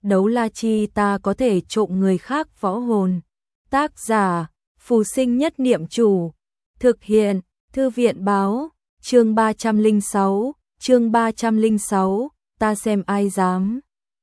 đấu la chi ta có thể trộm người khác võ hồn. Tác giả, Phù Sinh Nhất Niệm Chủ. Thực hiện, Thư viện báo, chương 306, ta xem ai dám.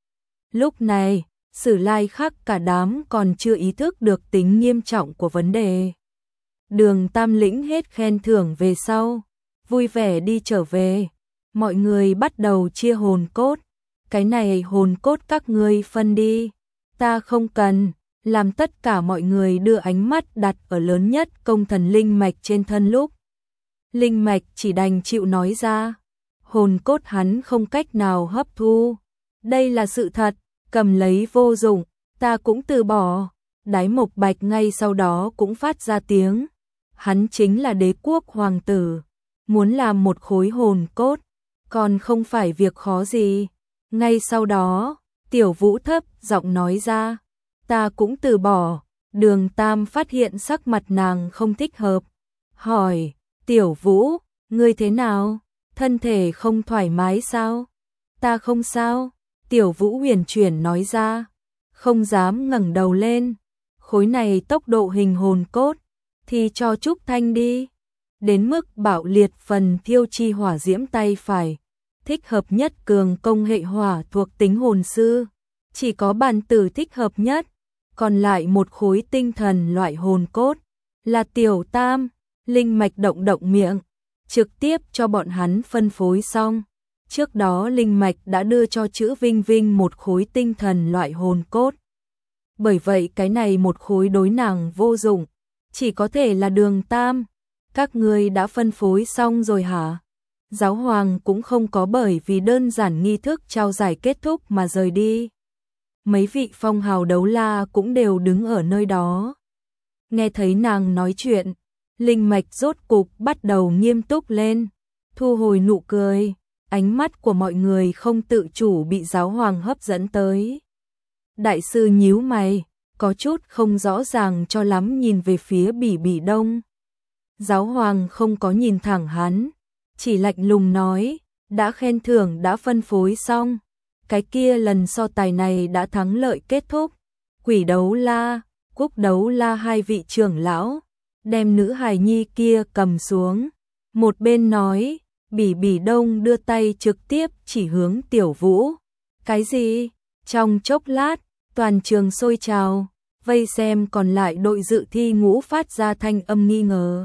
Lúc này, Sử Lai Khắc cả đám còn chưa ý thức được tính nghiêm trọng của vấn đề. Đường Tam lĩnh hết khen thưởng về sau, vui vẻ đi trở về. Mọi người bắt đầu chia hồn cốt. Cái này hồn cốt các ngươi phân đi, ta không cần. Làm tất cả mọi người đưa ánh mắt đặt ở lớn nhất công thần linh mạch trên thân lúc. Linh mạch chỉ đành chịu nói ra, hồn cốt hắn không cách nào hấp thu. Đây là sự thật, cầm lấy vô dụng, ta cũng từ bỏ. Đái Mộc Bạch ngay sau đó cũng phát ra tiếng. Hắn chính là đế quốc hoàng tử, muốn làm một khối hồn cốt, còn không phải việc khó gì. Ngay sau đó, Tiểu Vũ thấp giọng nói ra, ta cũng từ bỏ. Đường Tam phát hiện sắc mặt nàng không thích hợp, hỏi, Tiểu Vũ, ngươi thế nào? Thân thể không thoải mái sao? Ta không sao. Tiểu Vũ huyền chuyển nói ra, không dám ngẩng đầu lên. Khối này tốc độ hình hồn cốt, thì cho Trúc Thanh đi. Đến mức bạo liệt phần thiêu chi hỏa diễm tay phải, thích hợp nhất cường công hệ hỏa thuộc tính hồn sư. Chỉ có bản tử thích hợp nhất, còn lại một khối tinh thần loại hồn cốt, là Tiểu Tam. Linh mạch động động miệng, trực tiếp cho bọn hắn phân phối xong. Trước đó Linh mạch đã đưa cho Chữ Vinh Vinh một khối tinh thần loại hồn cốt. Bởi vậy cái này một khối đối nàng vô dụng, chỉ có thể là Đường Tam. Các ngươi đã phân phối xong rồi hả? Giáo hoàng cũng không có bởi vì đơn giản nghi thức trao giải kết thúc mà rời đi. Mấy vị phong hào đấu la cũng đều đứng ở nơi đó. Nghe thấy nàng nói chuyện, linh mạch rốt cục bắt đầu nghiêm túc lên, thu hồi nụ cười. Ánh mắt của mọi người không tự chủ bị giáo hoàng hấp dẫn tới. Đại sư nhíu mày, có chút không rõ ràng cho lắm nhìn về phía Bỉ Bỉ Đông. Giáo hoàng không có nhìn thẳng hắn, chỉ lạnh lùng nói, đã khen thưởng đã phân phối xong. Cái kia lần so tài này đã thắng lợi kết thúc. Quỷ đấu la, Cúc đấu la hai vị trưởng lão, đem nữ hài nhi kia cầm xuống. Một bên nói, Bỉ Bỉ Đông đưa tay trực tiếp chỉ hướng Tiểu Vũ. Cái gì? Trong chốc lát, toàn trường sôi trào, vây xem còn lại đội dự thi ngũ phát ra thanh âm nghi ngờ.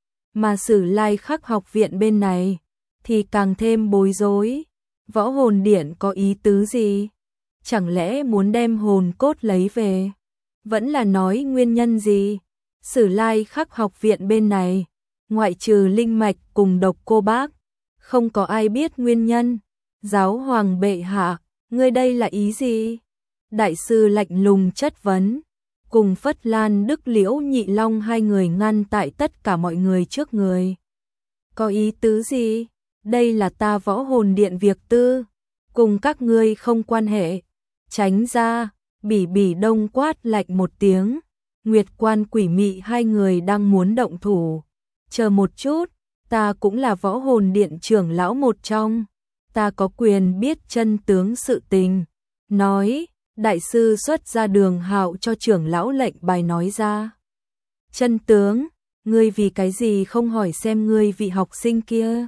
Mà Sử Lai Khắc học viện bên này thì càng thêm bối rối. Võ hồn điện có ý tứ gì? Chẳng lẽ muốn đem hồn cốt lấy về? Vẫn là nói nguyên nhân gì? Sử Lai Khắc học viện bên này, ngoại trừ Linh mạch cùng Độc Cô Bác, không có ai biết nguyên nhân. Giáo hoàng bệ hạ, ngươi đây là ý gì? Đại sư lạnh lùng chất vấn, cùng Phất Lan Đức Liễu Nhị Long hai người ngăn tại tất cả mọi người trước người. Có ý tứ gì? Đây là ta võ hồn điện việc tư, cùng các ngươi không quan hệ. Tránh ra. Bỉ Bỉ Đông quát lạnh một tiếng. Nguyệt Quan Quỷ Mị hai người đang muốn động thủ. Chờ một chút, ta cũng là võ hồn điện trưởng lão một trong, ta có quyền biết chân tướng sự tình. Nói, đại sư xuất ra Đường Hạo cho trưởng lão lệnh bài nói ra. Chân tướng, ngươi vì cái gì không hỏi xem ngươi vị học sinh kia?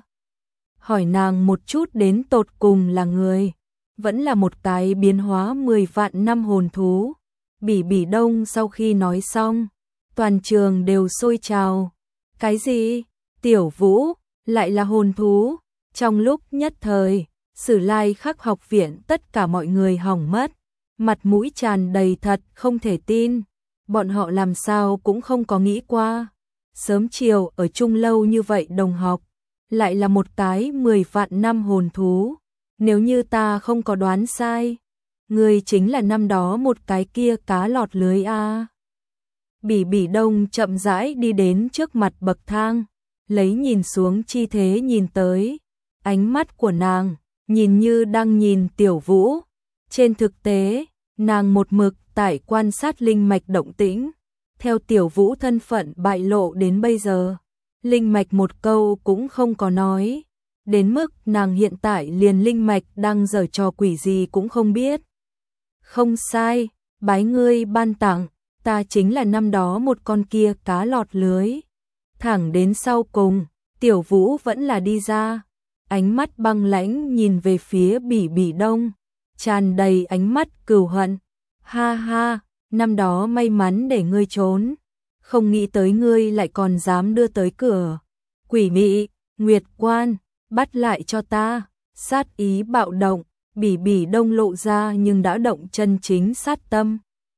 Hỏi nàng một chút đến tột cùng là người, vẫn là một cái biến hóa 10 vạn năm hồn thú. Bỉ Bỉ Đông sau khi nói xong, toàn trường đều sôi trào. Cái gì? Tiểu Vũ, lại là hồn thú? Trong lúc nhất thời, Sử Lai Khắc học viện tất cả mọi người hỏng mất, mặt mũi tràn đầy thật không thể tin. Bọn họ làm sao cũng không có nghĩ qua, sớm chiều ở chung lâu như vậy đồng học, lại là một cái 10 vạn năm hồn thú. Nếu như ta không có đoán sai, người chính là năm đó một cái kia cá lọt lưới a. Bỉ Bỉ Đông chậm rãi đi đến trước mặt bậc thang, lấy nhìn xuống chi thế nhìn tới. Ánh mắt của nàng nhìn như đang nhìn Tiểu Vũ. Trên thực tế, nàng một mực tại quan sát linh mạch động tĩnh. Theo Tiểu Vũ thân phận bại lộ đến bây giờ, linh mạch một câu cũng không có nói. Đến mức nàng hiện tại liền linh mạch đang giở trò quỷ gì cũng không biết. Không sai, bái ngươi ban tặng, ta chính là năm đó một con kia cá lọt lưới. Thẳng đến sau cùng, Tiểu Vũ vẫn là đi ra, ánh mắt băng lãnh nhìn về phía Bỉ Bỉ Đông, tràn đầy ánh mắt cừu hận. Ha ha, năm đó may mắn để ngươi trốn, không nghĩ tới ngươi lại còn dám đưa tới cửa. Quỷ mị, Nguyệt Quan, bắt lại cho ta. Sát ý bạo động, Bỉ Bỉ Đông lộ ra nhưng đã động chân chính sát tâm.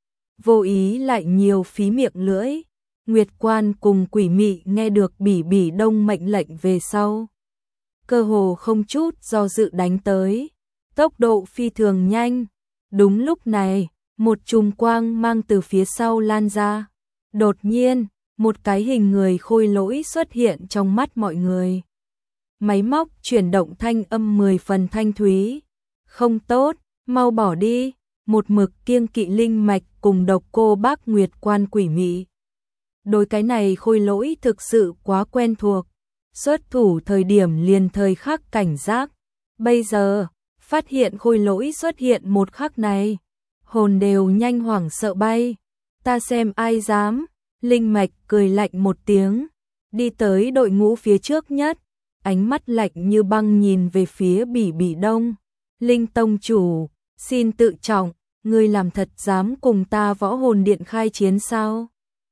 Vô ý lại nhiều phí miệng lưỡi. Nguyệt Quan cùng Quỷ Mị nghe được Bỉ Bỉ Đông mệnh lệnh về sau, cơ hồ không chút do dự đánh tới, tốc độ phi thường nhanh. Đúng lúc này, một chùm quang mang từ phía sau lan ra. Đột nhiên, một cái hình người khôi lỗi xuất hiện trong mắt mọi người. Máy móc chuyển động thanh âm 10 phần thanh thúy. Không tốt, mau bỏ đi. Một mực kiêng kỵ linh mạch cùng độc cô bác Nguyệt Quan Quỷ Mị. Đối cái này khôi lỗi thực sự quá quen thuộc. Xuất thủ thời điểm liền thời khắc cảnh giác. Bây giờ, phát hiện khôi lỗi xuất hiện một khắc này, hồn đều nhanh hoảng sợ bay. Ta xem ai dám. Linh mạch cười lạnh một tiếng, đi tới đội ngũ phía trước nhất, ánh mắt lạnh như băng nhìn về phía Bỉ Bỉ Đông. Linh tông chủ, xin tự trọng, ngươi làm thật dám cùng ta Võ Hồn Điện khai chiến sao?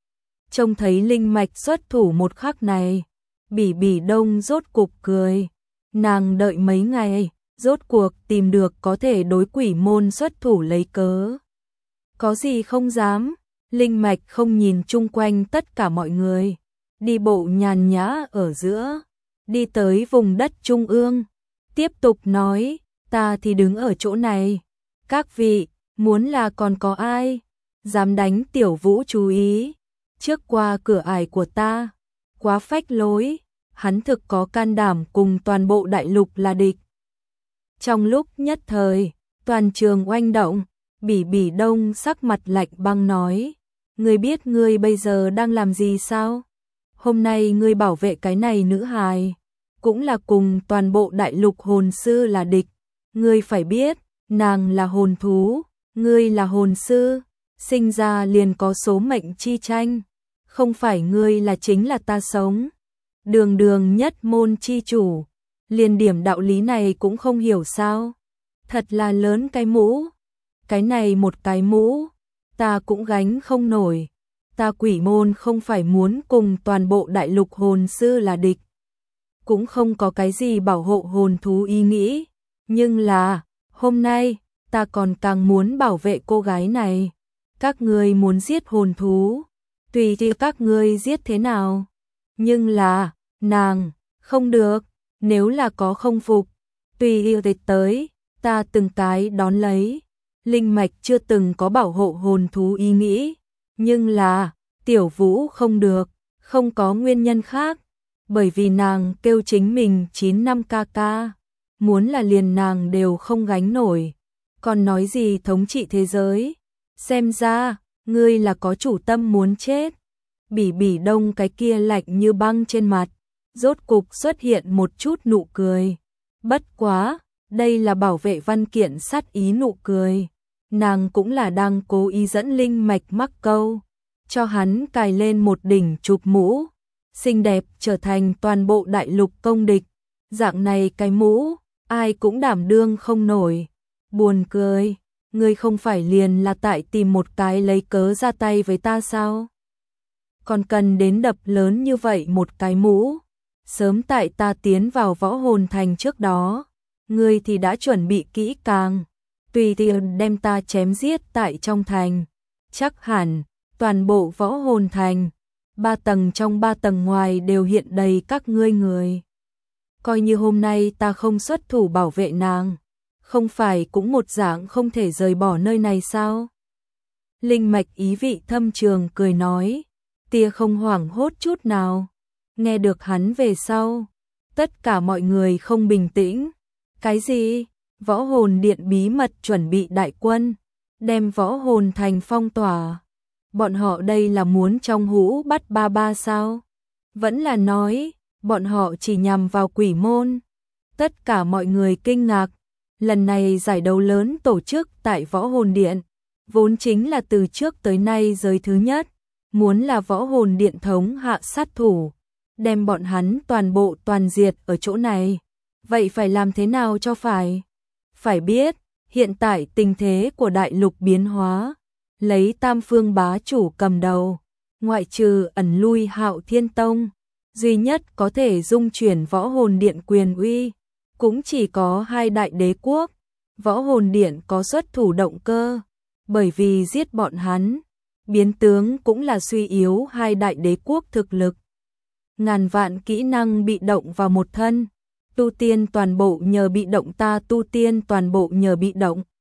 Trông thấy linh mạch xuất thủ một khắc này, Bỉ Bỉ Đông rốt cục cười. Nàng đợi mấy ngày, rốt cuộc tìm được có thể đối quỷ môn xuất thủ lấy cớ. Có gì không dám? Linh mạch không nhìn chung quanh tất cả mọi người, đi bộ nhàn nhã ở giữa, đi tới vùng đất trung ương, tiếp tục nói, ta thì đứng ở chỗ này. Các vị, muốn là còn có ai dám đánh Tiểu Vũ chú ý trước qua cửa ải của ta, quá phách lối. Hắn thực có can đảm cùng toàn bộ đại lục là địch. Trong lúc nhất thời, toàn trường oanh động. Bỉ Bỉ Đông sắc mặt lạnh băng nói, ngươi biết ngươi bây giờ đang làm gì sao? Hôm nay ngươi bảo vệ cái này nữ hài, cũng là cùng toàn bộ đại lục hồn sư là địch. Ngươi phải biết, nàng là hồn thú, ngươi là hồn sư, sinh ra liền có số mệnh chi tranh. Không phải ngươi là chính là ta sống. Đường đường nhất môn chi chủ, liền điểm đạo lý này cũng không hiểu sao? Thật là lớn cái mũ. Cái này một cái mũ, ta cũng gánh không nổi. Ta Quỷ môn không phải muốn cùng toàn bộ đại lục hồn sư là địch, cũng không có cái gì bảo hộ hồn thú ý nghĩ. Nhưng là, hôm nay, ta còn càng muốn bảo vệ cô gái này. Các ngươi muốn giết hồn thú, tùy thì các ngươi giết thế nào. Nhưng là, nàng, không được, nếu là có không phục, tùy yêu tịch tới, ta từng cái đón lấy. Linh mạch chưa từng có bảo hộ hồn thú ý nghĩ, nhưng là, Tiểu Vũ không được, không có nguyên nhân khác, bởi vì nàng kêu chính mình 9 năm ca ca, muốn là liền nàng đều không gánh nổi, còn nói gì thống trị thế giới. Xem ra, ngươi là có chủ tâm muốn chết. Bỉ Bỉ Đông cái kia lạnh như băng trên mặt, rốt cục xuất hiện một chút nụ cười. Bất quá, đây là bảo vệ văn kiện sát ý nụ cười. Nàng cũng là đang cố ý dẫn linh mạch mắc câu, cho hắn cài lên một đỉnh chụp mũ, xinh đẹp trở thành toàn bộ đại lục công địch. Dạng này cái mũ, ai cũng đảm đương không nổi. Buồn cười, ngươi không phải liền là tại tìm một cái lấy cớ ra tay với ta sao? Còn cần đến đập lớn như vậy một cái mũ? Sớm tại ta tiến vào Võ Hồn Thành trước đó, ngươi thì đã chuẩn bị kỹ càng, tùy tiện đem ta chém giết tại trong thành. Chắc hẳn, toàn bộ Võ Hồn Thành, 3 tầng trong 3 tầng ngoài đều hiện đầy các ngươi người. Coi như hôm nay ta không xuất thủ bảo vệ nàng, không phải cũng một dạng không thể rời bỏ nơi này sao? Linh mạch ý vị thâm trường cười nói, tia không hoảng hốt chút nào. Nghe được hắn về sau, tất cả mọi người không bình tĩnh. Cái gì? Võ Hồn Điện bí mật chuẩn bị đại quân, đem Võ Hồn Thành phong tỏa. Bọn họ đây là muốn trong hũ bắt ba ba sao? Vẫn là nói, bọn họ chỉ nhằm vào Quỷ môn. Tất cả mọi người kinh ngạc, Lần này giải đấu lớn tổ chức tại Võ Hồn Điện, vốn chính là từ trước tới nay giới thứ nhất, muốn là Võ Hồn Điện thống hạ sát thủ, đem bọn hắn toàn bộ toàn diệt ở chỗ này. Vậy phải làm thế nào cho phải? Phải biết, hiện tại tình thế của đại lục biến hóa, lấy Tam Phương bá chủ cầm đầu, ngoại trừ ẩn lui Hạo Thiên Tông, duy nhất có thể dung chuyển Võ Hồn Điện quyền uy, cũng chỉ có hai đại đế quốc. Võ Hồn Điện có xuất thủ động cơ, bởi vì giết bọn hắn, biến tướng cũng là suy yếu hai đại đế quốc thực lực. Ngàn vạn kỹ năng bị động vào một thân, tu tiên toàn bộ nhờ bị động, ta tu tiên toàn bộ nhờ bị động.